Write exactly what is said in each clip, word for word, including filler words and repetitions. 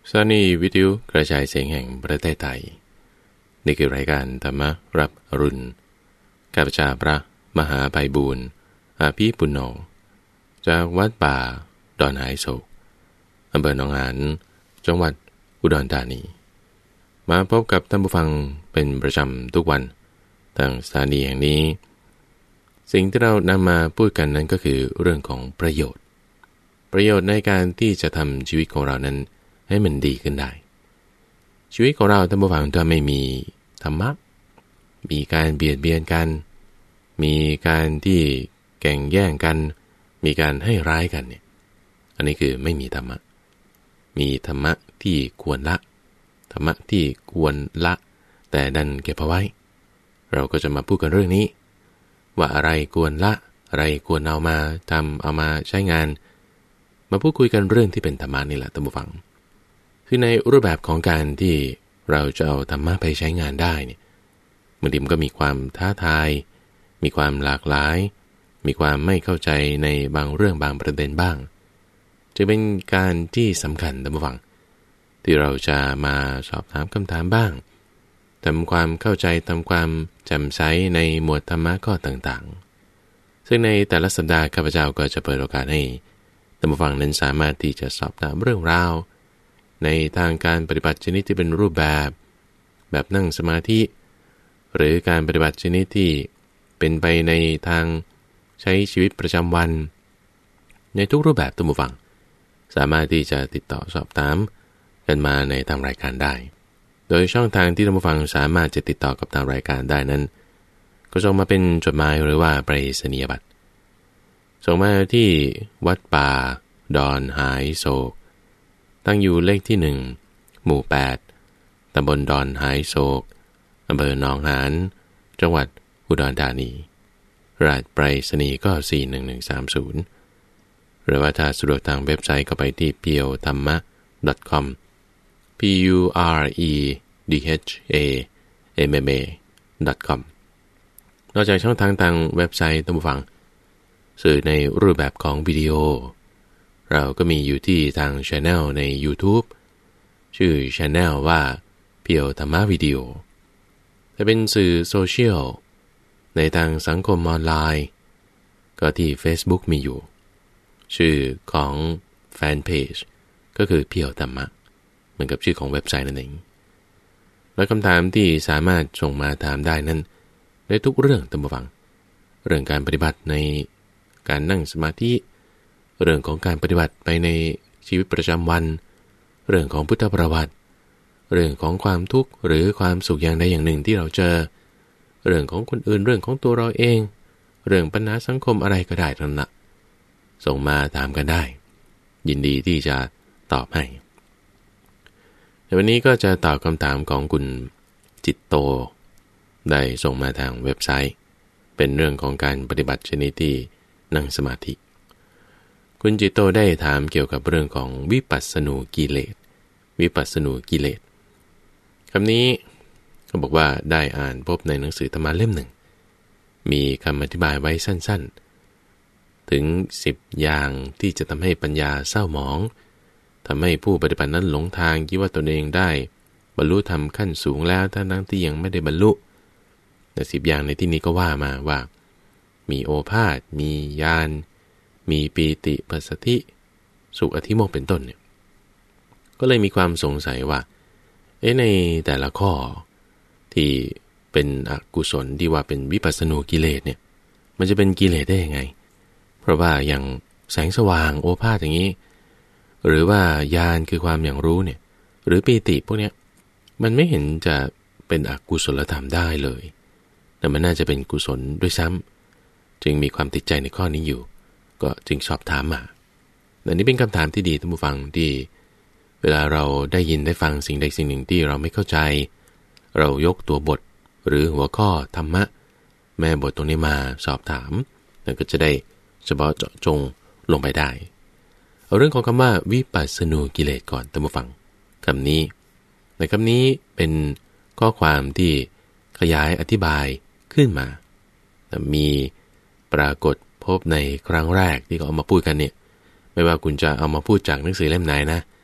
สถานีวิทยุกระจายเสียงแห่งประเทศไทยนี่คือรายการธรรมรับอรุณข้าพเจ้าพระมหาไพบูลย์อาภีปุณโญจากวัดป่าดอนหายโศกอำเภอหนองหานจังหวัดอุดรธานีมาพบกับท่านผู้ฟังเป็นประจำทุกวันทางสถานีแห่งนี้สิ่งที่เรานำมาพูดกันนั้นก็คือเรื่องของประโยชน์ประโยชน์ในการที่จะทำชีวิตของเรานั้นให้มันดีขึ้นได้ชีวิตของเราท่านผู้ฟังถ้าไม่มีธรรมะมีการเบียดเบียนกันมีการที่แข่งแย่งกันมีการให้ร้ายกันเนี่ยอันนี้คือไม่มีธรรมะมีธรรมะที่ควรละธรรมะที่ควรละแต่ดันเก็บเอาไว้เราก็จะมาพูดกันเรื่องนี้ว่าอะไรควรละอะไรควรเอามาทำเอามาใช้งานมาพูดคุยกันเรื่องที่เป็นธรรมะนี่แหละท่านผู้ฟังคือในรูปแบบของการที่เราจะเอาธรรมะไปใช้งานได้เนี่ยบางทีมันก็มีความท้าทายมีความหลากหลายมีความไม่เข้าใจในบางเรื่องบางประเด็นบ้างจะเป็นการที่สำคัญท่านผู้ฟังที่เราจะมาสอบถามคำถามบ้างทำความเข้าใจทำความแจ่มใสในหมวดธรรมะข้อต่างๆซึ่งในแต่ละสัปดาห์ข้าพเจ้าก็จะเปิดโอกาสให้ท่านผู้ฟังนั้นสามารถที่จะสอบถามเรื่องราวในทางการปฏิบัติชนิดที่เป็นรูปแบบแบบนั่งสมาธิหรือการปฏิบัติชนิดที่เป็นไปในทางใช้ชีวิตประจำวันในทุกรูปแบบท่านผู้ฟังสามารถที่จะติดต่อสอบถามกันมาในทางรายการได้โดยช่องทางที่ท่านผู้ฟังสามารถจะติดต่อกับทางรายการได้นั้นก็ส่งมาเป็นจดหมายหรือว่าไปรษณียบัตรส่งมาที่วัดป่าดอนหายโศกตั้งอยู่เลขที่หนึ่งหมู่แปดตำบลดอนหายโศกอำเภอหนองหานจังหวัดอุดรธานีรหัสไปรษณีย์ก็สี่หนึ่งหนึ่งสามศูนย์หรือว่าถ้าสะดวกทางเว็บไซต์ก็ไปที่ พี โอ ธรรมะ ดอท คอม p u r e d h a m m a ดอท คอม นอกจากช่องทางทางเว็บไซต์ท่านผู้ฟังสื่อในรูปแบบของวิดีโอเราก็มีอยู่ที่ทาง Channel ใน YouTube ชื่อ Channel ว่าเพียวธรรมะวิดีโอแต่เป็นสื่อโซเชียลในทางสังคมออนไลน์ก็ที่ Facebook มีอยู่ชื่อของแฟนเพจก็คือเพียวธรรมะเหมือนกับชื่อของเว็บไซต์นั่นเองและคำถามที่สามารถส่งมาถามได้นั้นในทุกเรื่องท่านผู้ฟังเรื่องการปฏิบัติในการนั่งสมาธิเรื่องของการปฏิบัติไปในชีวิตประจำวันเรื่องของพุทธประวัติเรื่องของความทุกข์หรือความสุขอย่างใดอย่างหนึ่งที่เราเจอเรื่องของคนอื่นเรื่องของตัวเราเองเรื่องปัญหาสังคมอะไรก็ได้ทั้งนั้นส่งมาถามกันได้ยินดีที่จะตอบให้ในวันนี้ก็จะตอบคำถามของคุณจิตโตได้ส่งมาทางเว็บไซต์เป็นเรื่องของการปฏิบัติชนิดที่นั่งสมาธิคุณจิตโตได้ถามเกี่ยวกับเรื่องของวิปัสสนูกิเลสวิปัสสนูกิเลสคำนี้เขาบอกว่าได้อ่านพบในหนังสือธรรมะเล่มหนึ่งมีคำอธิบายไว้สั้นๆถึงสิบอย่างที่จะทำให้ปัญญาเศร้าหมองทำให้ผู้ปฏิบัตินั้นหลงทางคิดว่าตนเองได้บรรลุธรรมขั้นสูงแล้วทั้งๆที่ยังไม่ได้บรรลุแต่สิบอย่างในที่นี้ก็ว่ามาว่ามีโอภาสมีญาณมีปีติปัสสธิสุขอธิโมกข์เป็นต้นเนี่ยก็เลยมีความสงสัยว่าเอ๊ะในแต่ละข้อที่เป็นอกุศลที่ว่าเป็นวิปัสสนูกิเลสเนี่ยมันจะเป็นกิเลสได้ยังไงเพราะว่าอย่างแสงสว่างโอภาสอย่างนี้หรือว่าญาณคือความอย่างรู้เนี่ยหรือปีติพวกเนี้ยมันไม่เห็นจะเป็นอกุศลธรรมได้เลยแต่มันน่าจะเป็นกุศลด้วยซ้ำจึงมีความติดใจในข้อนี้อยู่ก็จึงสอบถามมาแต่นี้เป็นคำถามที่ดีท่านผู้ฟังที่เวลาเราได้ยินได้ฟังสิ่งใดสิ่งหนึ่งที่เราไม่เข้าใจเรายกตัวบทหรือหัวข้อธรรมะแม่บทตรงนี้มาสอบถามแล้วก็จะได้เฉพาะเจาะจงลงไปได้เอาเรื่องของคำว่าวิปัสสนูกิเลสก่อนท่านผู้ฟังคำนี้ในคำนี้เป็นข้อความที่ขยายอธิบายขึ้นมามีปรากฏพบในครั้งแรกที่เขาเอามาพูดกันเนี่ยไม่ว่าคุณจะเอามาพูดจากหนังสือเล่มไหนนะ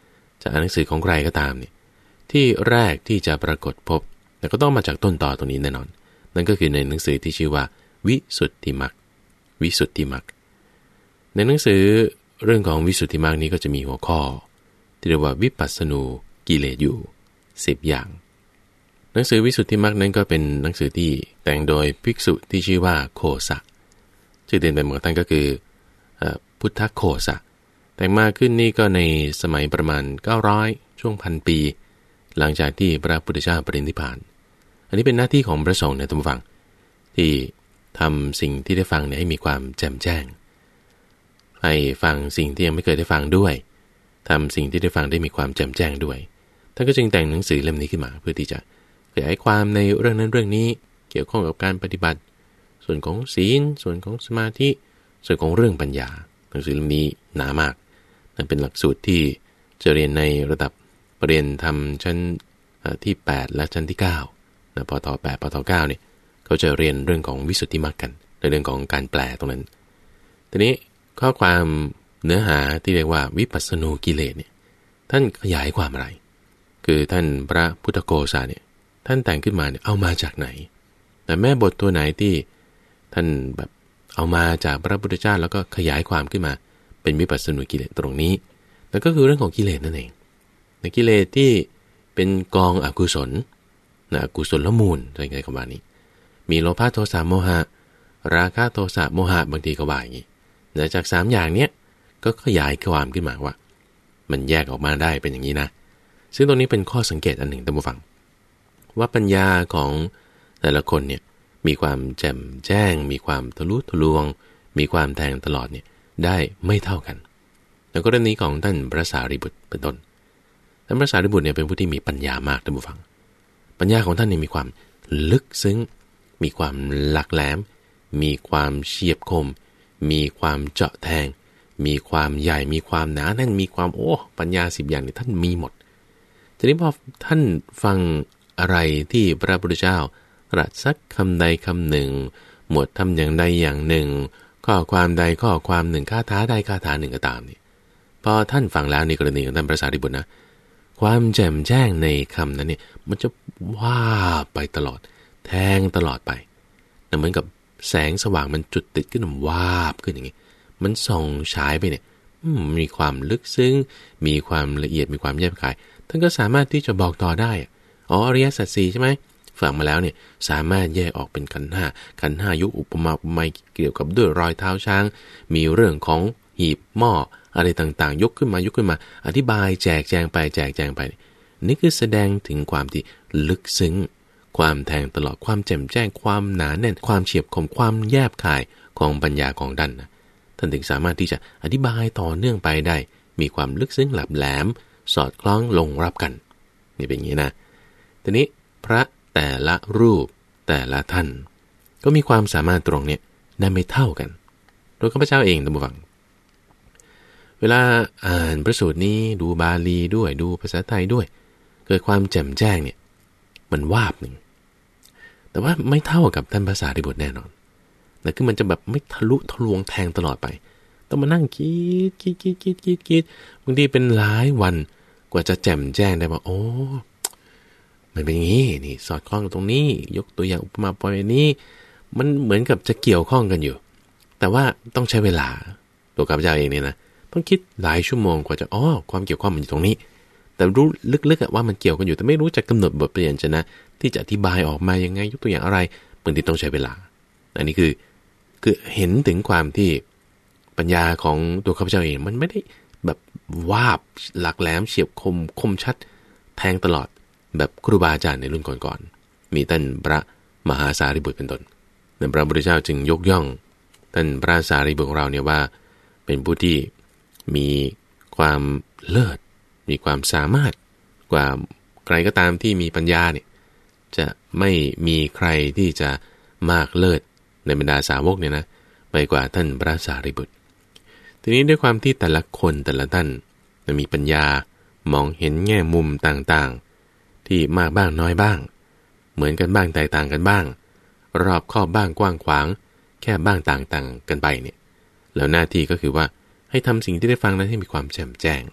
จะอ่านหนังสือของใครก็ตามเนี่ยที่แรกที่จะปรากฏพบแต่ก็ต้องมาจากต้นตอตรงนี้แน่นอนนั่นก็คือในหนังสือที่ชื่อว่าวิสุทธิมรรควิสุทธิมรรคในหนังสือเรื่องของวิสุทธิมรรคนี้ก็จะมีหัวข้อที่เรียกว่าวิปัสสนูกิเลสอยู่สิบอย่างหนังสือวิสุทธิมรรคนั้นก็เป็นหนังสือที่แต่งโดยภิกษุที่ชื่อว่าโคสะชื่อเต็มๆของท่านก็คือพุทธโคสะแต่งมาขึ้นนี่ก็ในสมัยประมาณเก้าร้อยช่วงพันปีหลังจากที่พระพุทธเจ้าปรินิพพานอันนี้เป็นหน้าที่ของพระสงฆ์นะท่านผู้ฟังที่ทำสิ่งที่ได้ฟังเนี่ยให้มีความแจ่มแจ้งให้ฟังสิ่งที่ยังไม่เคยได้ฟังด้วยทำสิ่งที่ได้ฟังได้มีความแจ่มแจ้งด้วยท่านก็จึงแต่งหนังสือเล่มนี้ขึ้นมาเพื่อที่จะขยายความในเรื่องนั้นเรื่องนี้เกี่ยวข้องกับการปฏิบัติส่วนของศีลส่วนของสมาธิส่วนของเรื่องปัญญาหนังสือเล่มนี้หนามากนั่นเป็นหลักสูตรที่จะเรียนในระดับเรียนทำชั้นที่แปดและชั้นที่เก้านะปตแปดปตเก้าเนี่ยเขาจะเรียนเรื่องของวิสุทธิมรรคกันในเรื่องของการแปลตรงนั้นทีนี้ข้อความเนื้อหาที่เรียกว่าวิปัสสนูกิเลสเนี่ยท่านขยายความอะไรคือท่านพระพุทธโฆษาเนี่ยท่านแต่งขึ้นมาเนี่ยเอามาจากไหนแต่แม่บทตัวไหนที่ท่านแบบเอามาจากพระพุทธเจ้าแล้วก็ขยายความขึ้นมาเป็นวิปัสสนูกิเลสตรงนี้นั่นก็คือเรื่องของกิเลสนั่นเองในกิเลสที่เป็นกองอกุศลนะอกุศลละมูลอะไรไงประมาณนี้มีโลภะโทสะโมหะราคะโทสะโมหะบางทีก็ว่าอย่างนี้แต่จากสามอย่างเนี้ยก็ขยายความขึ้นมาว่ามันแยกออกมาได้เป็นอย่างนี้นะซึ่งตรงนี้เป็นข้อสังเกตอันหนึ่งท่านผู้ฟังว่าปัญญาของแต่ละคนเนี่ยมีความแจ่มแจ้งมีความทะลุทะลวงมีความแทงตลอดเนี่ยได้ไม่เท่ากันแล้วก็เรื่องนี้ของท่านพระสารีบุตรเป็นต้นท่านพระสารีบุตรเนี่ยเป็นผู้ที่มีปัญญามากท่านผู้ฟังปัญญาของท่านเนี่ยมีความลึกซึ้งมีความหลักแหลมมีความเฉียบคมมีความเจาะแทงมีความใหญ่มีความหนาแน่นมีความโอ้ปัญญาสิบอย่างเนี่ยท่านมีหมดทีนี้พอท่านฟังอะไรที่พระพุทธเจ้าตรัสสักคำใดคำหนึ่งหมวดทำอย่างใดอย่างหนึ่งข้อความใดข้อความหนึ่งคาถาใดคาถาหนึ่งก็ตามเนี่ยพอท่านฟังแล้วในกรณีของท่านพระสารีบุตรนะความแจ่มแจ้งในคำนั้นเนี่ยมันจะว่าไปตลอดแทงตลอดไปเหมือนกับแสงสว่างมันจุดติดขึ้นวาบขึ้นอย่างงี้มันส่องฉายไปเนี่ยมีความลึกซึ้งมีความละเอียดมีความแยบคายท่านก็สามารถที่จะบอกต่อได้อ๋ออริยสัจสี่ใช่ไหมฟังมาแล้วเนี่ยสามารถแยกออกเป็นขันธ์ห้าขันธ์ห้ายุคอุปมาอุปไมยเกี่ยวกับด้วยรอยเท้าช้างมีเรื่องของหีบหม้ออะไรต่างๆยกขึ้นมายกขึ้นมาอธิบายแจกแจงไปแจกแจงไปนี่คือแสดงถึงความที่ลึกซึ้งความแทงตลอดความแจ่มแจ้งความหนาแน่นความเฉียบคมความแยบคายของปัญญาของท่านนะท่านถึงสามารถที่จะอธิบายต่อเนื่องไปได้มีความลึกซึ้งแหลมแหลมสอดคล้องลงรับกันนี่เป็นอย่างนี้นะทีนี้พระแต่ละรูปแต่ละท่านก็มีความสามารถตรงนี้ได้ไม่เท่ากันโดยข้าพเจ้าเองท่านผู้ฟังเวลาอ่านพระสูตรนี้ดูบาลีด้วยดูภาษาไทยด้วยเกิดความแจ่มแจ้งเนี่ยมันวาบหนึ่งแต่ว่าไม่เท่ากับท่านพระสารีบุตรแน่นอนแต่คือมันจะแบบไม่ทะลุทะลวงแทงตลอดไปต้องมานั่งคิดคิดคิดคิดคิดคิดบางทีเป็นหลายวันกว่าจะแจ่มแจ้งได้ว่าโอ้มันเป็นอย่างนี้นี่สอดคล้องกับตรงนี้ยกตัวอย่างอุปมาอุปไมยนี้มันเหมือนกับจะเกี่ยวข้องกันอยู่แต่ว่าต้องใช้เวลาตัวข้าพเจ้าเองเนี่ยนะต้องคิดหลายชั่วโมงกว่าจะอ๋อความเกี่ยวข้องมันอยู่ตรงนี้แต่รู้ลึกๆว่ามันเกี่ยวกันอยู่แต่ไม่รู้จะกำหนดบทเปลี่ยนชนะที่จะอธิบายออกมายังไงยกตัวอย่างอะไรบางทีต้องใช้เวลาอันนี้คือคือเห็นถึงความที่ปัญญาของตัวข้าพเจ้าเองมันไม่ได้แบบวาบหลักแหลมเฉียบคมคมชัดแทงตลอดแบบครูบาอาจารย์ในรุ่นก่อนๆมีท่านพระมหาสารีบุตรเป็นต้นแต่พระพุทธเจ้าจึงยกย่องท่านพระสารีบุตรของเราเนี่ยว่าเป็นผู้ที่มีความเลิศมีความสามารถกว่าใครก็ตามที่มีปัญญาเนี่ยจะไม่มีใครที่จะมากเลิศในบรรดาสาวกเนี่ยนะไปกว่าท่านพระสารีบุตรทีนี้ด้วยความที่แต่ละคนแต่ละท่านมีปัญญามองเห็นแง่มุมต่างๆที่มากบ้างน้อยบ้างเหมือนกันบ้างแตกต่างกันบ้างรอบคอบบ้างกว้างขวางแค่บ้างต่างๆกันไปเนี่ยแล้วหน้าที่ก็คือว่าให้ทำสิ่งที่ได้ฟังนั้นให้มีความแจ่มแจ้ง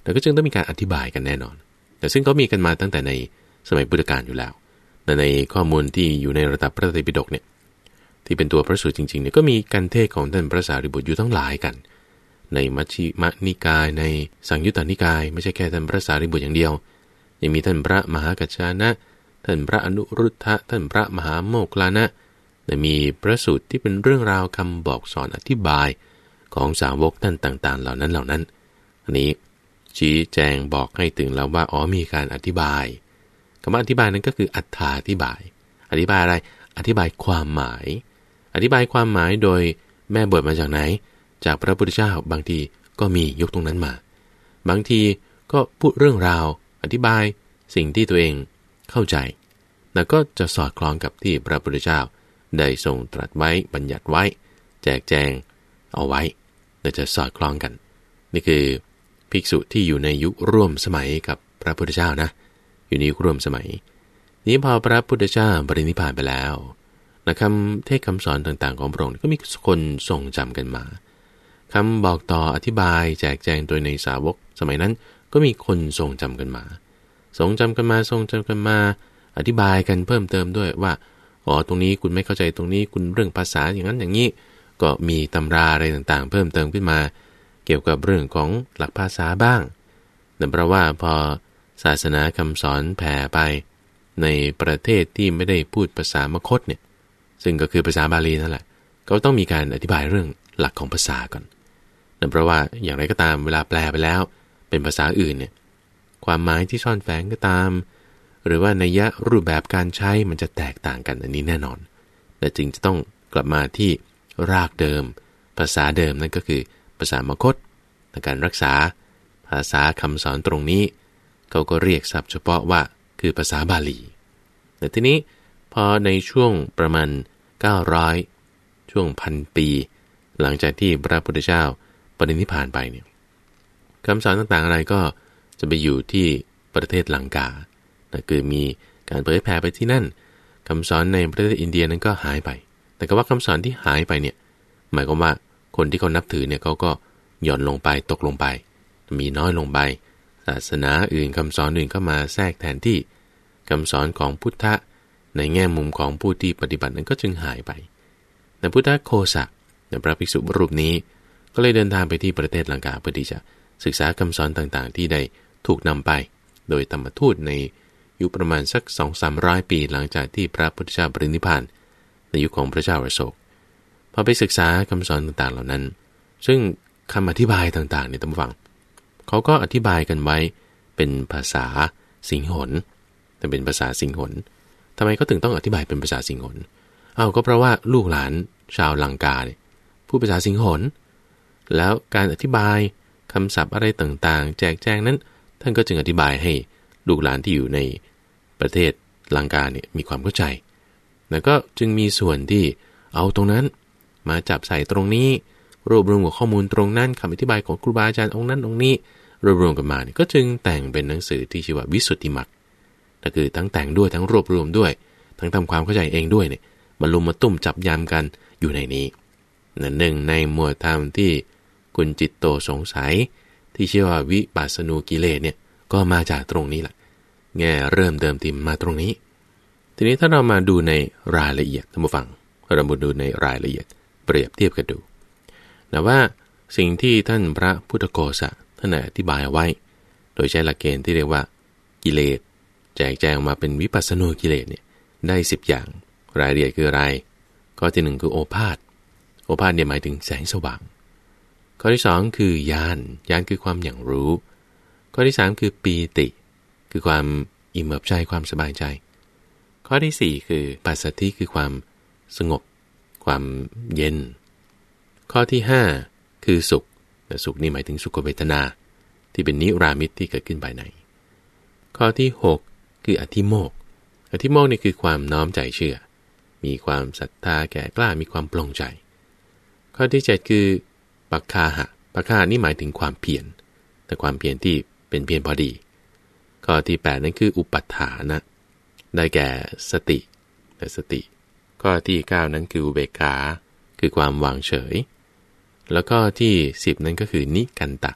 แต่ก็จึงต้องมีการอธิบายกันแน่นอนแต่ซึ่งก็มีกันมาตั้งแต่ในสมัยพุทธกาลอยู่แล้วแต่ในข้อมูลที่อยู่ในระดับพระไตรปิฎกเนี่ยที่เป็นตัวพระสูตรจริงๆเนี่ยก็มีการเทศของท่านพระสารีบุตรอยู่ทั้งหลายกันในมัชฌิมนิกายในสังยุตตนิกายไม่ใช่แค่ท่านพระสารีบุตรอย่างเดียวยังมีท่านพระมหากัจจานะท่านพระอนุรุทธะท่านพระมหาโมคคัลลานะมีพระสูตรที่เป็นเรื่องราวคำบอกสอนอธิบายของสาวกท่านต่างๆเหล่านั้นเหล่านั้นอันนี้ชี้แจงบอกให้ถึงแล้วว่าอ๋อมีการอธิบายคำว่าอธิบายนั้นก็คืออรรถาธิบายอธิบายอะไรอธิบายความหมายอธิบายความหมายโดยแม่บทมาจากไหนจากพระพุทธเจ้าบางทีก็มียกตรงนั้นมาบางทีก็พูดเรื่องราวอธิบายสิ่งที่ตัวเองเข้าใจแล้วก็จะสอดคล้องกับที่พระพุทธเจ้าได้ทรงตรัสไว้บัญญัติไว้แจกแจงเอาไว้และจะสอดคล้องกันนี่คือภิกษุที่อยู่ในยุคร่วมสมัยกับพระพุทธเจ้านะอยู่ในยุคร่วมสมัยนี้พอพระพุทธเจ้าปรินิพพานไปแล้วนะคำเทศคำสอนต่างๆของพระองค์ก็มีคนทรงจำกันมาคำบอกต่ออธิบายแจกแจงโดยในสาวกสมัยนั้นก็มีคนทรงจำกันมาทรงจำกันมาทรงจำกันมาอธิบายกันเพิ่มเติมด้วยว่าอ๋อตรงนี้คุณไม่เข้าใจตรงนี้คุณเรื่องภาษาอย่างนั้นอย่างนี้ก็มีตำราอะไรต่างๆเพิ่มเติมขึ้นมาเกี่ยวกับเรื่องของหลักภาษาบ้างแต่เพราะว่าพอศาสนาคำสอนแผ่ไปในประเทศที่ไม่ได้พูดภาษามคธเนี่ยซึ่งก็คือภาษาบาลีนั่นแหละก็ต้องมีการอธิบายเรื่องหลักของภาษาก่อนแต่เพราะว่าอย่างไรก็ตามเวลาแปลไปแล้วเป็นภาษาอื่นเนี่ยความหมายที่ซ่อนแฝงก็ตามหรือว่านัยยะรูปแบบการใช้มันจะแตกต่างกันอันนี้แน่นอนแต่จึงจะต้องกลับมาที่รากเดิมภาษาเดิมนั่นก็คือภาษามคธในการรักษาภาษาคำสอนตรงนี้เขาก็เรียกศัพท์เฉพาะว่าคือภาษาบาลีแต่ทีนี้พอในช่วงประมาณเก้าร้อยช่วงพันปีหลังจากที่พระพุทธเจ้าปรินิพพานไปเนี่ยคำสอนต่างๆอะไรก็จะไปอยู่ที่ประเทศลังกาแต่คือมีการเผยแผ่ไปที่นั่นคำสอนในประเทศอินเดียนั้นก็หายไปแต่ก็ว่าคำสอนที่หายไปเนี่ยหมายความว่าคนที่เขานับถือเนี่ยเขาก็หย่อนลงไปตกลงไปมีน้อยลงไปศาสนาอื่นคำสอนอื่นเข้ามาแทรกแทนที่คำสอนของพุทธะในแง่มุมของผู้ที่ปฏิบัตินั้นก็จึงหายไปแต่พุทธโคสะพระภิกษุรูปนี้ก็เลยเดินทางไปที่ประเทศลังกาเพื่อที่จะศึกษาคำสอนต่างๆที่ได้ถูกนำไปโดยธรรมทูตในยุคประมาณสัก สองถึงสามร้อย ปีหลังจากที่พระพุทธเจ้าปรินิพพานในยุคของพระเจ้าอโศกพอไปศึกษาคำสอนต่างๆเหล่านั้นซึ่งคำอธิบายต่างๆในตำฟังเขาก็อธิบายกันไว้เป็นภาษาสิงหนแต่เป็นภาษาสิงหนทำไมเขาถึงต้องอธิบายเป็นภาษาสิงหนอ้าวก็เพราะว่าลูกหลานชาวลังกาเนี่ยพูดภาษาสิงหนแล้วการอธิบายคำศัพท์อะไรต่างๆแจกแจงนั้นท่านก็จึงอธิบายให้ลูกหลานที่อยู่ในประเทศลังกาเนี่ยมีความเข้าใจแล้วก็จึงมีส่วนที่เอาตรงนั้นมาจับใส่ตรงนี้รวบรวมข้อมูลตรงนั้นคำอธิบายของครูบาอาจารย์องค์นั้นองค์นี้รวบรวมกันมาเนี่ยก็จึงแต่งเป็นหนังสือที่ชื่อว่าวิสุทธิมรรคก็คือทั้งแต่งด้วยทั้งรวบรวมด้วยทั้งทำความเข้าใจเองด้วยเนี่ยมาลุมมาตุ้มจับยามกันอยู่ในนี้นั่นหนึ่งในหมวดธรรมที่คุณจิตโตสงสัยที่ชื่อว่าวิปัสสนูกิเลสเนี่ยก็มาจากตรงนี้แหละแง่เริ่มเดิมทีมาตรงนี้ทีนี้ถ้าเรามาดูในรายละเอียดท่านผู้ฟังเรามาดูในรายละเอียดเปรียบเทียบกันดูนะว่าสิ่งที่ท่านพระพุทธโฆษะท่านอธิบายเอาไว้โดยใช้หลักเกณฑ์ที่เรียกว่ากิเลสแจกแจงมาเป็นวิปัสสนูกิเลสเนี่ยได้สิบอย่างรายละเอียดคืออะไรข้อที่หนึ่งคือโอภาสโอภาสเนี่ยหมายถึงแสงสว่างข้อที่สองคือญาณญาณคือความอย่างรู้ข้อที่สามคือปีติคือความอิ่มเอิบใจความสบายใจข้อที่สี่คือปัสสัทธิคือความสงบความเย็นข้อที่ห้าคือสุขแต่สุขนี่หมายถึงสุขเวทนาที่เป็นนิรามิตที่เกิดขึ้นภายในข้อที่หกคืออธิโมกข์อธิโมกข์นี่คือความน้อมใจเชื่อมีความศรัทธาแก่กล้ามีความปลงใจข้อที่เจ็ดคือปักคาหะปักคานี่หมายถึงความเพียรแต่ความเพียรที่เป็นเพียรพอดีข้อที่แปดนั่นคืออุปัฏฐานะได้แก่สติแต่สติข้อที่เก้านั้นคืออุเบกขาคือความวางเฉยแล้วก็ที่สิบนั้นก็คือนิกันตะ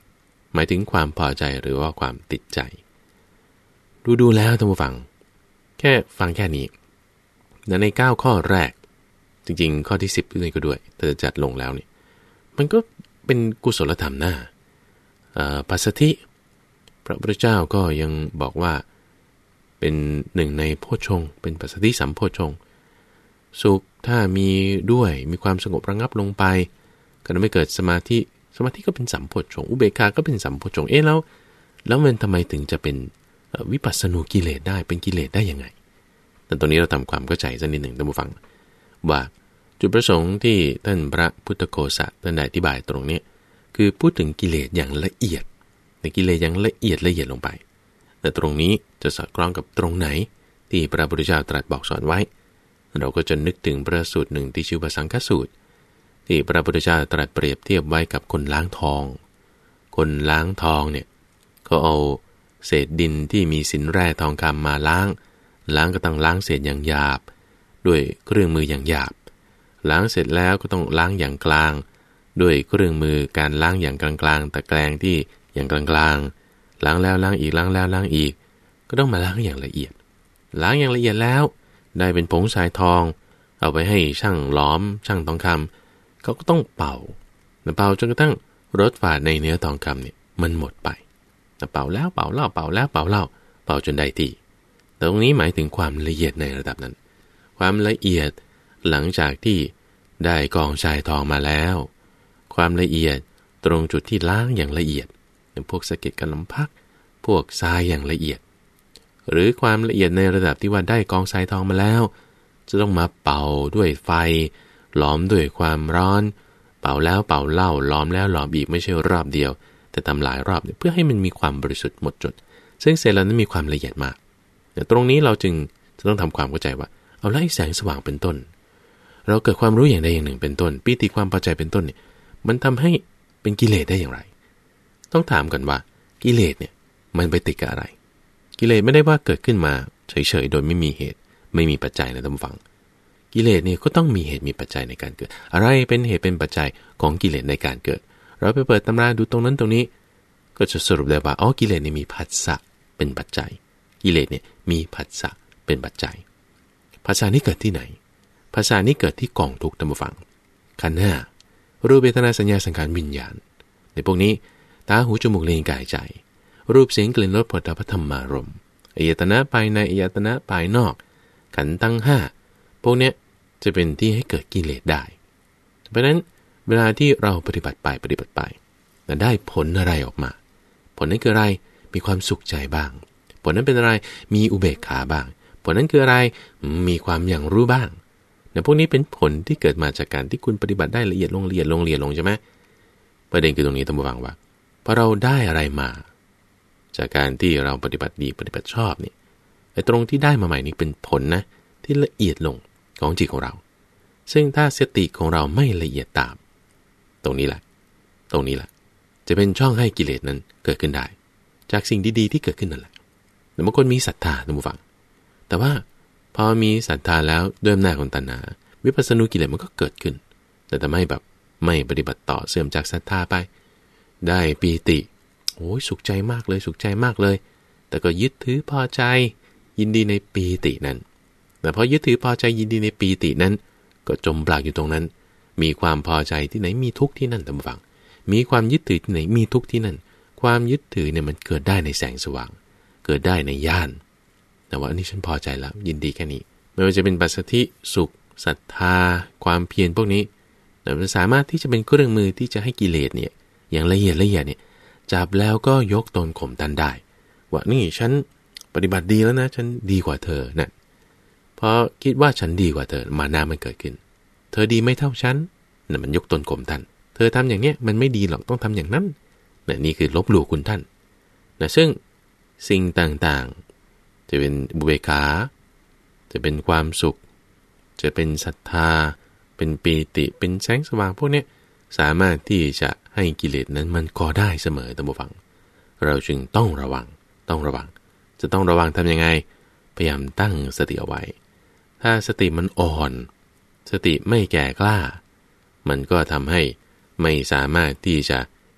หมายถึงความพอใจหรือว่าความติดใจดูดูแล้วท่านผู้ฟังแค่ฟังแค่นี้ในเก้าข้อแรกจริงๆข้อที่สิบนี่ก็ด้วยแต่จัดลงแล้วนี่มันก็เป็นกุศลธรรมหน้าปัสสธิพระพุทธเจ้าก็ยังบอกว่าเป็นหนึ่งในโพชฌงค์เป็นปัสสธิสัมโพชฌงค์สุขถ้ามีด้วยมีความสงบระงับลงไปก็ทำให้เกิดสมาธิสมาธิก็เป็นสัมโพชฌงค์อุเบกขาก็เป็นสัมโพชฌงค์เอ๊ะแล้วแล้วมันทำไมถึงจะเป็นวิปัสสนูกิเลสได้เป็นกิเลสได้ยังไงแต่ตรงนี้เราทำความเข้าใจสักนิดหนึ่งท่านผู้ฟังว่าจุดประสงค์ที่ท่านพระพุทธโฆษะท่านได้อธิบายตรงนี้คือพูดถึงกิเลสอย่างละเอียดในกิเลสอย่างละเอียดละเอียดลงไปแต่ตรงนี้จะสอดคล้องกับตรงไหนที่พระพุทธเจ้าตรัสบอกสอนไว้เราก็จะนึกถึงพระสูตรหนึ่งที่ชื่อว่าสังฆสูตรที่พระพุทธเจ้าตรัสเปรียบเทียบไว้กับคนล้างทองคนล้างทองเนี่ยเขาเอาเศษดินที่มีสินแร่ทองคำมาล้างล้างก็ต้องล้างเศษอย่างหยาบด้วยเครื่องมืออย่างหยาบล้างเสร็จแล้วก็ต้องล้างอย่างกลางด้วยเครื่องมือการล้างอย่างกลางๆตะแกรงที่อย่างกลางๆล้างแล้วล้างอีกล้างแล้วล้างอีกก็ต้องมาล้างอย่างละเอียดล้างอย่างละเอียดแล้วได้เป็นผงทรายทองเอาไปให้ช่างหลอมช่างทองคำเขาก็ต้องเป่าเป่าจนกระทั่งรสฝาดในเนื้อทองคำเนี่ยมันหมดไปแต่เป่าแล้วเป่าเล่าเป่าแล้วเป่าเล่าเป่าจนได้ที่ตรงนี้หมายถึงความละเอียดในระดับนั้นความละเอียดหลังจากที่ได้กองทรายทองมาแล้วความละเอียดตรงจุดที่ล้างอย่างละเอียดอย่างพวกสะเก็ดกระลำพักพวกทรายอย่างละเอียดหรือความละเอียดในระดับที่ว่าได้กองทรายทองมาแล้วจะต้องมาเป่าด้วยไฟหลอมด้วยความร้อนเป่าแล้วเป่าเล่าหลอมแล้วหลอมอีกไม่ใช่รอบเดียวแต่ทำหลายรอบเพื่อให้มันมีความบริสุทธิ์หมดจดซึ่งเซลล์นั้นมีความละเอียดมากแต่ตรงนี้เราจึงจะต้องทำความเข้าใจว่าเอาละไอ้แสงสว่างเป็นต้นเราเกิดความรู้อย่างใดอย่างหนึ่งเป็นต้นปีติความพอใจเป็นต้นเนี่ยมันทำให้เป็นกิเลสได้อย่างไรต้องถามกันว่ากิเลสเนี่ยมันไปติดกับอะไรกิเลสไม่ได้ว่าเกิดขึ้นมาเฉยๆโดยไม่มีเหตุไม่มีปัจจัยนะท่านผู้ฟังกิเลสเนี่ยก็ต้องมีเหตุมีปัจจัยในการเกิดอะไรเป็นเหตุเป็นปัจจัยของกิเลสในการเกิดเราไปเปิดตำราดูตรงนั้นตรงนี้ก็จะสรุปได้ว่าอ๋อกิเลสเนี่ยมีผัสสะเป็นปัจจัยกิเลสเนี่ยมีผัสสะเป็นปัจจัยผัสสะนี้เกิดที่ไหนผัสสะนี้เกิดที่กองทุกข์ท่านผู้ฟังขันธ์ห้ารูปเวทนาสัญญาสังขารวิญญาณในพวกนี้ตาหูจมูกลิ้นกายใจรูปเสียงกลิ่นรสโผฏฐัพพธรรมารมณ์อายตนะภายในอายตนะภายนอกขันธ์ทั้งห้าพวกเนี้ยจะเป็นที่ให้เกิดกิเลสได้เพราะฉะนั้นเวลาที่เราปฏิบัติไปปฏิบัติไปแต่ได้ผลอะไรออกมาผลนั้นคืออะไรมีความสุขใจบ้างผลนั้นเป็นอะไรมีอุเบกขาบ้างผลนั้นคืออะไรมีความอย่างรู้บ้างแต่พวกนี้เป็นผลที่เกิดมาจากการที่คุณปฏิบัติได้ละเอียดลงละเอียดลงละเอียดลงใช่ไหมประเด็นคือตรงนี้ท่านผู้ฟังว่าพอเราได้อะไรมาจากการที่เราปฏิบัติดีปฏิบัติชอบนี่ไอ้ตรงที่ได้มาใหม่นี้เป็นผลนะที่ละเอียดลงของจิตของเราซึ่งถ้าสติของเราไม่ละเอียดตามตรงนี้แหละตรงนี้แหละจะเป็นช่องให้กิเลสนั้นเกิดขึ้นได้จากสิ่งดีๆที่เกิดขึ้นนั่นแหละแต่บางคนมีศรัทธาท่านผู้ฟังแต่ว่าพอมีศรัทธาแล้วด้วยอำนาจของตัณหาวิปัสสนูกิเลสมันก็เกิดขึ้นแต่ทำให้แบบไม่ปฏิบัติต่อเสื่อมจากศรัทธาไปได้ปีติโอ้ยสุขใจมากเลยสุขใจมากเลยแต่ก็ยึดถือพอใจยินดีในปีตินั้นแต่พอยึดถือพอใจยินดีในปีตินั้นก็จมปลักอยู่ตรงนั้นมีความพอใจที่ไหนมีทุกข์ที่นั่นท่านผู้ฟังมีความยึดถือที่ไหนมีทุกข์ที่นั่นความยึดถือเนี่ยมันเกิดได้ในแสงสว่างเกิดได้ในญาณแต่ว่าอันนี้ฉันพอใจแล้วยินดีแค่นี้ไม่ว่าจะเป็นปัสสธิสุขศรัทธาความเพียรพวกนี้มันสามารถที่จะเป็นเครื่องมือที่จะให้กิเลสเนี่ยอย่างละเอียดละเอียดเนี่ยจับแล้วก็ยกตนข่มตันได้ว่านี่ฉันปฏิบัติดีแล้วนะฉันดีกว่าเธอนะพอคิดว่าฉันดีกว่าเธอมานามันเกิดขึ้นเธอดีไม่เท่าฉันนั่นมันยกตนข่มตันเธอทำอย่างเนี้ยมันไม่ดีหรอกต้องทำอย่างนั้นนะนี่คือลบหลู่คุณท่านนะซึ่งสิ่งต่างๆจะเป็นอุเบกขาจะเป็นความสุขจะเป็นศรัทธาเป็นปีติเป็นแสงสว่างพวกนี้สามารถที่จะให้กิเลสนั้นมันก่อได้เสมอท่านผู้ฟังเราจึงต้องระวังต้องระวังจะต้องระวังทำยังไงพยายามตั้งสติเอาไว้ถ้าสติมันอ่อนสติไม่แก่กล้ามันก็ทำให้ไม่สามารถที่จะ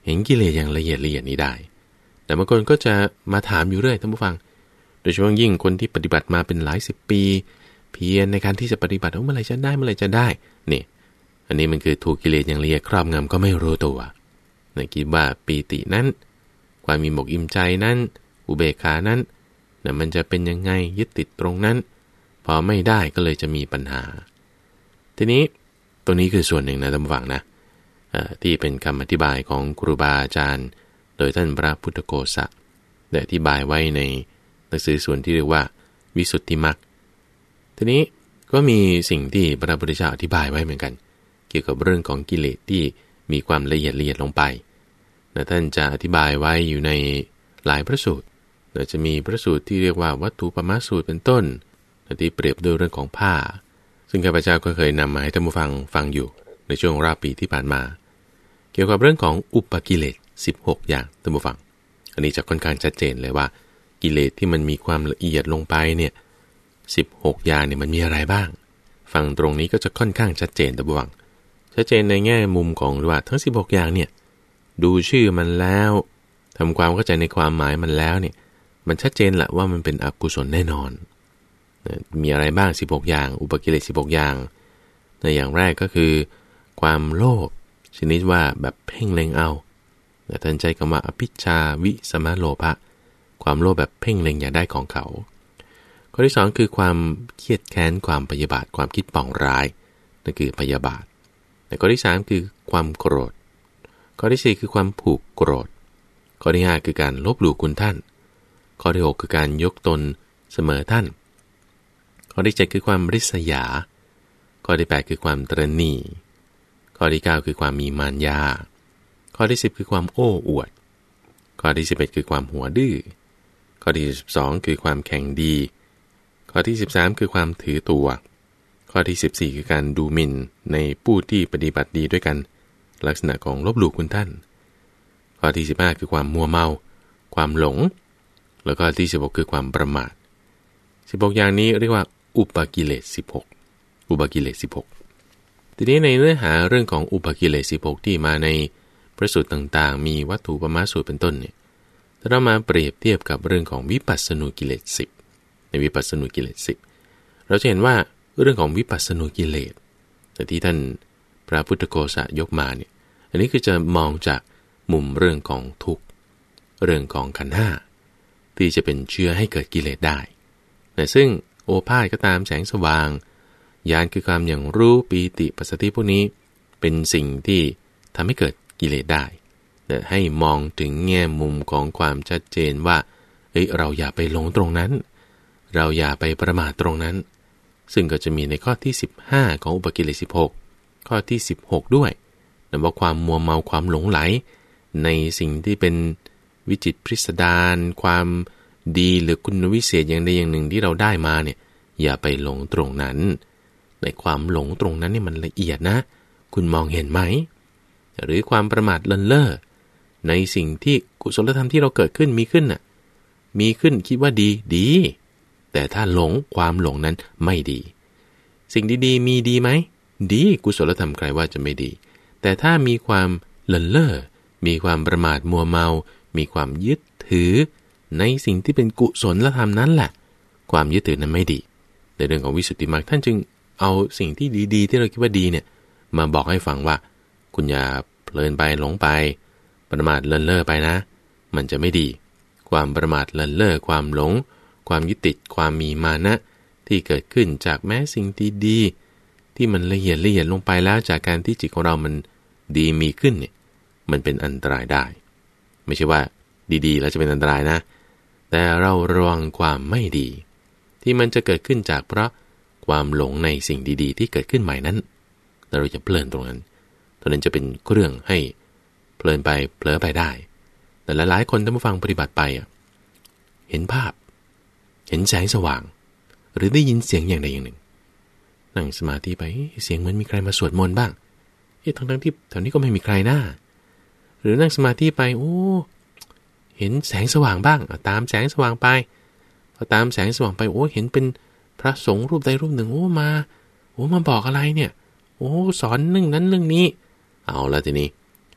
เห็นกิเลสอย่างละเอียดละเอียดนี้ได้แต่บางคนก็จะมาถามอยู่เรื่อยท่านผู้ฟังโดยเฉพาะยิ่งคนที่ปฏิบัติมาเป็นหลายสิบปีเพียรในการที่จะปฏิบัติเมื่อไหร่จะได้เมื่อไหร่จะได้นี่อันนี้มันคือถูกกิเลสอย่างละเอียดครอบงำก็ไม่รู้ตัวนะคิดว่าปีตินั้นความมีหมกอิ่มใจนั้นอุเบกขานั้นนะมันจะเป็นยังไงยึดติดตรงนั้นพอไม่ได้ก็เลยจะมีปัญหาทีนี้ตัวนี้คือส่วนหนึ่งนะท่านผู้ฟังนะที่เป็นคำอธิบายของครูบาอาจารย์โดยท่านพระพุทธโฆษะได้อธิบายไว้ในหนังสือส่วนที่เรียกว่าวิสุทธิมรรคทีนี้ก็มีสิ่งที่พระพุทธเจ้าอธิบายไว้เหมือนกันเกี่ยวกับเรื่องของกิเลสที่มีความละเอียดละเอียดลงไปนะท่านจะอธิบายไว้อยู่ในหลายพระสูตรนะจะมีพระสูตรที่เรียกว่าวัตถุปมาสูตรเป็นต้นที่เปรียบด้วยเรื่องของผ้าซึ่งข้าพเจ้าก็เคยนำมาให้ท่านผู้ฟังฟังอยู่ในช่วงรอบปีที่ผ่านมาเกี่ยวกับเรื่องของอุปกิเลสสิบหกอย่างท่านผู้ฟังอันนี้จะค่อนข้างชัดเจนเลยว่ากิเลสที่มันมีความละเอียดลงไปเนี่ยสิบหกอย่างเนี่ยมันมีอะไรบ้างฟังตรงนี้ก็จะค่อนข้างชัดเจนท่านผู้ฟังชัดเจนในแง่มุมของว่าทั้งสิบหกอย่างเนี่ยดูชื่อมันแล้วทำความเข้าใจในความหมายมันแล้วเนี่ยมันชัดเจนแหละว่ามันเป็นอกุศลแน่นอนมีอะไรบ้างสิบหกอย่างอุปกิเลสสิบหกอย่างในอย่างแรกก็คือความโลภชนิดว่าแบบเพ่งเล็งเอาแต่ท่านใช้คำว่าอภิชาวิสมโลภะความโลภแบบเพ่งเล็งอยากได้ของเขาข้อที่สองคือความเครียดแค้นความพยาบาทความคิดปองร้ายนั่นคือพยาบาทแต่ข้อที่สามคือความโกรธข้อที่สี่คือความผูกโกรธข้อที่ห้าคือการลบหลู่คุณท่านข้อที่หกคือการยกตนเสมอท่านข้อที่เจ็ดคือความริษยาข้อที่แปดคือความตระหนี่ข้อที่เก้าคือความมีมารยาข้อที่สิบคือความโอ้อวดข้อที่สิบเอ็ดคือความหัวดื้อข้อที่สิบสองคือความแข่งดีข้อที่สิบสามคือความถือตัวข้อที่สิบสี่คือการดูหมิ่นในผู้ที่ปฏิบัติดีด้วยกันลักษณะของลบหลู่คุณท่านข้อที่สิบห้าคือความมัวเมาความหลงแล้วก็ที่สิบหกคือความประมาทสิบหกอย่างนี้เรียกว่าอุปกิเลสสิบหกอุปกิเลสสิบหกทีนี้ในเนื้อหาเรื่องของอุปกิเลสสิบหกที่มาในพระสูตรต่างๆมีวัตถุปมาสูตรเป็นต้นเนี่ยถ้าเรามาเปรียบเทียบกับเรื่องของวิปัสสนูกิเลสสิบในวิปัสสนูกิเลสสิบเราจะเห็นว่าเรื่องของวิปัสสนูกิเลสแต่ที่ท่านพระพุทธโฆษะยกมาเนี่ยอันนี้คือจะมองจากมุมเรื่องของทุกข์เรื่องของขันธ์ห้าที่จะเป็นเชื้อให้เกิดกิเลสได้แต่ซึ่งโอภาสก็ตามแสงสว่างญาณคือความอย่างรู้ปีติปัสสัทธิพวกนี้เป็นสิ่งที่ทำให้เกิดกิเลสได้แต่ให้มองถึงแง่มุมของความชัดเจนว่าเฮ้ยเราอย่าไปหลงตรงนั้นเราอย่าไปประมาทตรงนั้นซึ่งก็จะมีในข้อที่สิบห้าของอุปกิเลสสิบหกข้อที่สิบหกด้วยแต่ว่าความมัวเมาความหลงไหลในสิ่งที่เป็นวิจิตรพิสดารความดีหรือคุณวิเศษอย่างใดอย่างหนึ่งที่เราได้มาเนี่ยอย่าไปหลงตรงนั้นในความหลงตรงนั้นนี่มันละเอียดนะคุณมองเห็นไหมหรือความประมาทเลินเล่อในสิ่งที่กุศลธรรมที่เราเกิดขึ้นมีขึ้นน่ะมีขึ้นคิดว่าดีดีแต่ถ้าหลงความหลงนั้นไม่ดีสิ่งดีๆมีดีไหมดีกุศลธรรมใครว่าจะไม่ดีแต่ถ้ามีความเลินเล่อมีความประมาทมัวเมามีความยึดถือในสิ่งที่เป็นกุศลธรรมนั้นแหละความยึดถือนั้นไม่ดีในเรื่องของวิสุทธิมรรคท่านจึงเอาสิ่งที่ดีๆที่เราคิดว่าดีเนี่ยมาบอกให้ฟังว่าคุณอย่าเพลินไปหลงไปประมาทเลินเล่อไปนะมันจะไม่ดีความประมาทเลินเล่อความหลงความยึดติดความมีมานะที่เกิดขึ้นจากแม้สิ่งที่ดีที่มันละเอียดละเอียดลงไปแล้วจากการที่จิตของเรามันดีมีขึ้นเนี่ยมันเป็นอันตรายได้ไม่ใช่ว่าดีๆแล้วจะเป็นอันตรายนะแต่เราระวังความไม่ดีที่มันจะเกิดขึ้นจากเพราะความหลงในสิ่งดีๆที่เกิดขึ้นใหม่นั้นเราจะเพลินตรงนั้นตรงนั้นจะเป็นเครื่องให้เพลินไปเผลอไปได้แต่หลายๆคนท่านผู้ฟังปฏิบัติไปอ่ะเห็นภาพเห็นแสงสว่างหรือได้ยินเสียงอย่างใดอย่างหนึ่งนั่งสมาธิไปเสียงเหมือนมีใครมาสวดมนต์บ้างเอ๊ะทั้งๆที่แถวนี้ก็ไม่มีใครหน้าหรือนั่งสมาธิไปโอ้เห็นแสงสว่างบ้างตามแสงสว่างไปพอตามแสงสว่างไปโอ้เห็นเป็นพระสงฆ์รูปใดรูปหนึ่งโอ้มาโอ้มาบอกอะไรเนี่ยโอ้สอนเรื่องนั้นเรื่องนี้เอาละทีนี้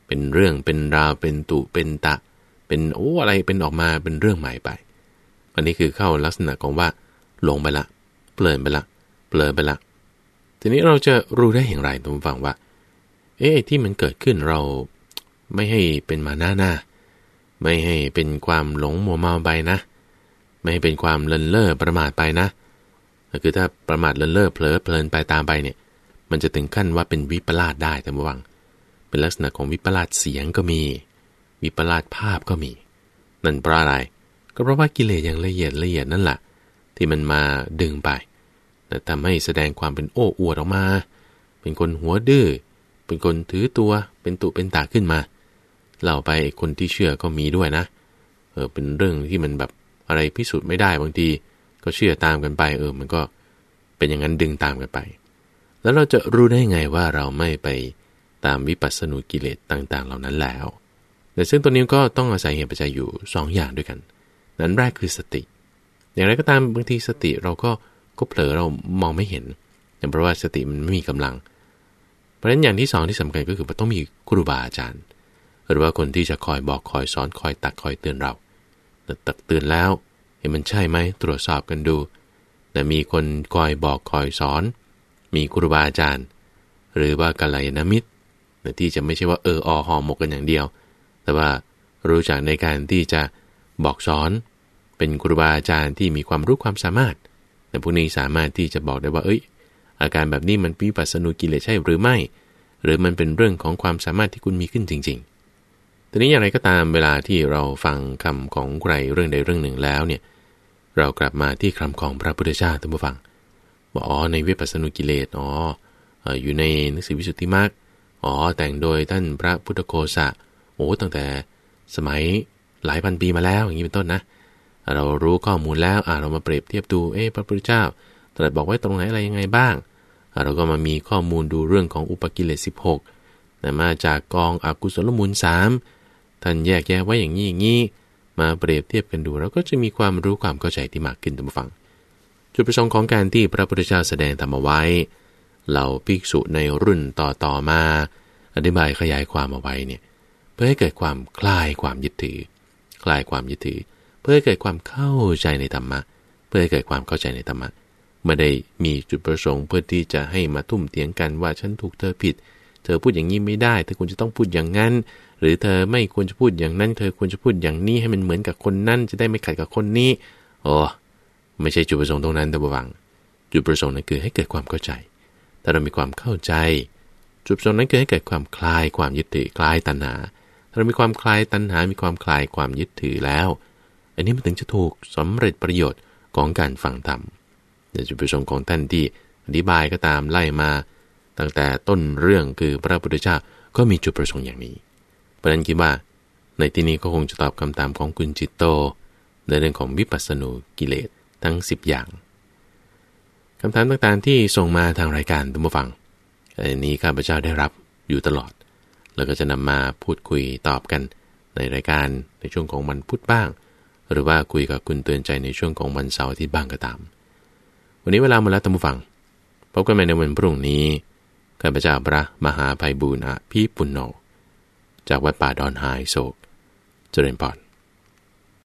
เป็นเรื่องเป็นราวเป็นตุเป็นตะเป็นโอ้อะไรเป็นออกมาเป็นเรื่องใหม่ไปอันนี้คือเข้าลักษณะของว่าหลงไปละเปลินไปละเปลินไปละทีนี้เราจะรู้ได้อย่างไรท่านผู้ฟังว่าเอ๊ะที่มันเกิดขึ้นเราไม่ให้เป็นมานะนะไม่ให้เป็นความหลงมัวเมาไปนะไม่ให้เป็นความเลินเล่อประมาทไปนะคือถ้าประมาทเลินเล่อเผลอเพลินไปตามไปเนี่ยมันจะถึงขั้นว่าเป็นวิปลาสได้ท่านผู้ฟังเป็นลักษณะของวิปลาสเสียงก็มีวิปลาสภาพก็มีนั่นเพราะอะไรก็เพราะว่ากิเลสอย่างละเอียดละเอียดนั่นแหละที่มันมาดึงไปแต่ทำให้แสดงความเป็นโอ้อวดออกมาเป็นคนหัวดื้อเป็นคนถือตัวเป็นตุเป็นตาขึ้นมาเล่าไปคนที่เชื่อก็มีด้วยนะเออเป็นเรื่องที่มันแบบอะไรพิสูจน์ไม่ได้บางทีก็เชื่อตามกันไปเออมันก็เป็นอย่างนั้นดึงตามกันไปแล้วเราจะรู้ได้ไงว่าเราไม่ไปตามวิปัสสนูกิเลสต่างๆเหล่านั้นแล้วแต่ซึ่งตัวนี้ก็ต้องอาศัยเหตุปัจจัยอยู่สองอย่างด้วยกันนั้นแรกคือสติอย่างไรก็ตามบางทีสติเราก็ก็เผลอเรามองไม่เห็นเพราะว่าสติมันไม่มีกำลังเพราะฉะนั้นอย่างที่สองที่สำคัญก็คือต้องมีครูบาอาจารย์หรือว่าคนที่จะคอยบอกคอยสอนคอยตักคอยเตือนเราแต่ตักเตือนแล้วเห็นมันใช่ไหมตรวจสอบกันดูแต่มีคนคอยบอกคอยสอนมีครูบาอาจารย์หรือว่ากัลยาณมิตรที่จะไม่ใช่ว่าเอออห่อหมกกันอย่างเดียวแต่ว่ารู้จักในการที่จะบอกสอนเป็นครูบาอาจารย์ที่มีความรู้ความสามารถแต่พวกนี้สามารถที่จะบอกได้ว่าเอ้ยอาการแบบนี้มันวิปัสสนูกิเลสใช่หรือไม่หรือมันเป็นเรื่องของความสามารถที่คุณมีขึ้นจริงๆทีนี้อย่างไรก็ตามเวลาที่เราฟังคำของใครเรื่องใดเรื่องหนึ่งแล้วเนี่ยเรากลับมาที่คำของพระพุทธเจ้าท่านผู้ฟังว่าอ๋อในวิปัสสนูกิเลสอ๋ออยู่ในหนังสือวิสุทธิมรรคอ๋อแต่งโดยท่านพระพุทธโฆษะโอ้ตั้งแต่สมัยหลายพันปีมาแล้วอย่างนี้เป็นต้นนะเรารู้ข้อมูลแล้วเรามาเปรียบเทียบดูเอ๊ะพระพุทธเจ้าตรัสบอกไว้ตรงไหนอะไรยังไงบ้างเราก็มามีข้อมูลดูเรื่องของอุปกิเลสสิบหกแต่มาจากกองอกุศลมูลสามท่านแยกแยะไว้อย่างนี้อย่างนี้มาเปรียบเทียบกันดูเราก็จะมีความรู้ความเข้าใจที่มากขึ้นท่านผู้ฟังจุดประสงค์ของการที่พระพุทธเจ้าแสดงธรรมเอาไว้เหล่าภิกษุในรุ่นต่อๆมาอธิบายขยายความเอาไว้เนี่ยเพื่อให้เกิดความคลายความยึดถือคลายความยึดถือเพื่อให้เกิดความเข้าใจในธรรมะเพื่อให้เกิดความเข้าใจในธรรมะไม่ได้มีจุดประสงค์เพื่อที่จะให้มาทุ่มเถียงกันว่าฉันถูกเธอผิดเธอพูดอย่างนี้ไม่ได้เธอควรจะต้องพูดอย่างนั้นหรือเธอไม่ควรจะพูดอย่างนั้นเธอควรจะพูดอย่างนี้ให้มันเหมือนกับคนนั้นจะได้ไม่ขัดกับคนนี้โอ้ไม่ใช่จุดประสงค์ตรงนั้นแต่บังจุดประสงค์นั้นคือให้เกิดความเข้าใจถ้าเรามีความเข้าใจจุดประสงค์นั้นคือให้เกิดความคลายความยึดถือคลายตัณหาถ้าเรามีความคลายตัณหามีความคลายความยึดถือแล้วอันนี้มันถึงจะถูกสำเร็จประโยชน์ของการฟังธรรมแต่จุดประสงค์ของท่านที่อธิบายก็ตามไล่มาตั้งแต่ต้นเรื่องคือพระพุทธเจ้าก็มีจุดประสงค์อย่างนี้เพราะฉะนั้นคิดว่าในที่นี้ก็คงจะตอบคำถามของคุณจิตโตในเรื่องของวิปัสสนูกิเลสทั้งสิบอย่างคำถามต่างๆที่ส่งมาทางรายการท่านผู้ฟังอันนี้ข้าพเจ้าได้รับอยู่ตลอดแล้วก็จะนำมาพูดคุยตอบกันในรายการในช่วงของวันพุธบ้างหรือว่าคุยกับคุณเตือนใจในช่วงของวันเสาร์อาทิตย์บ้างก็ตามวันนี้เวลาหมดแล้วท่านผู้ฟังพบกันใหม่ในวันพรุ่งนี้ข้าพเจ้าพระมหาไพบูลย์อภิปุณโญจากวัดป่าดอนหายโศกเจริญพร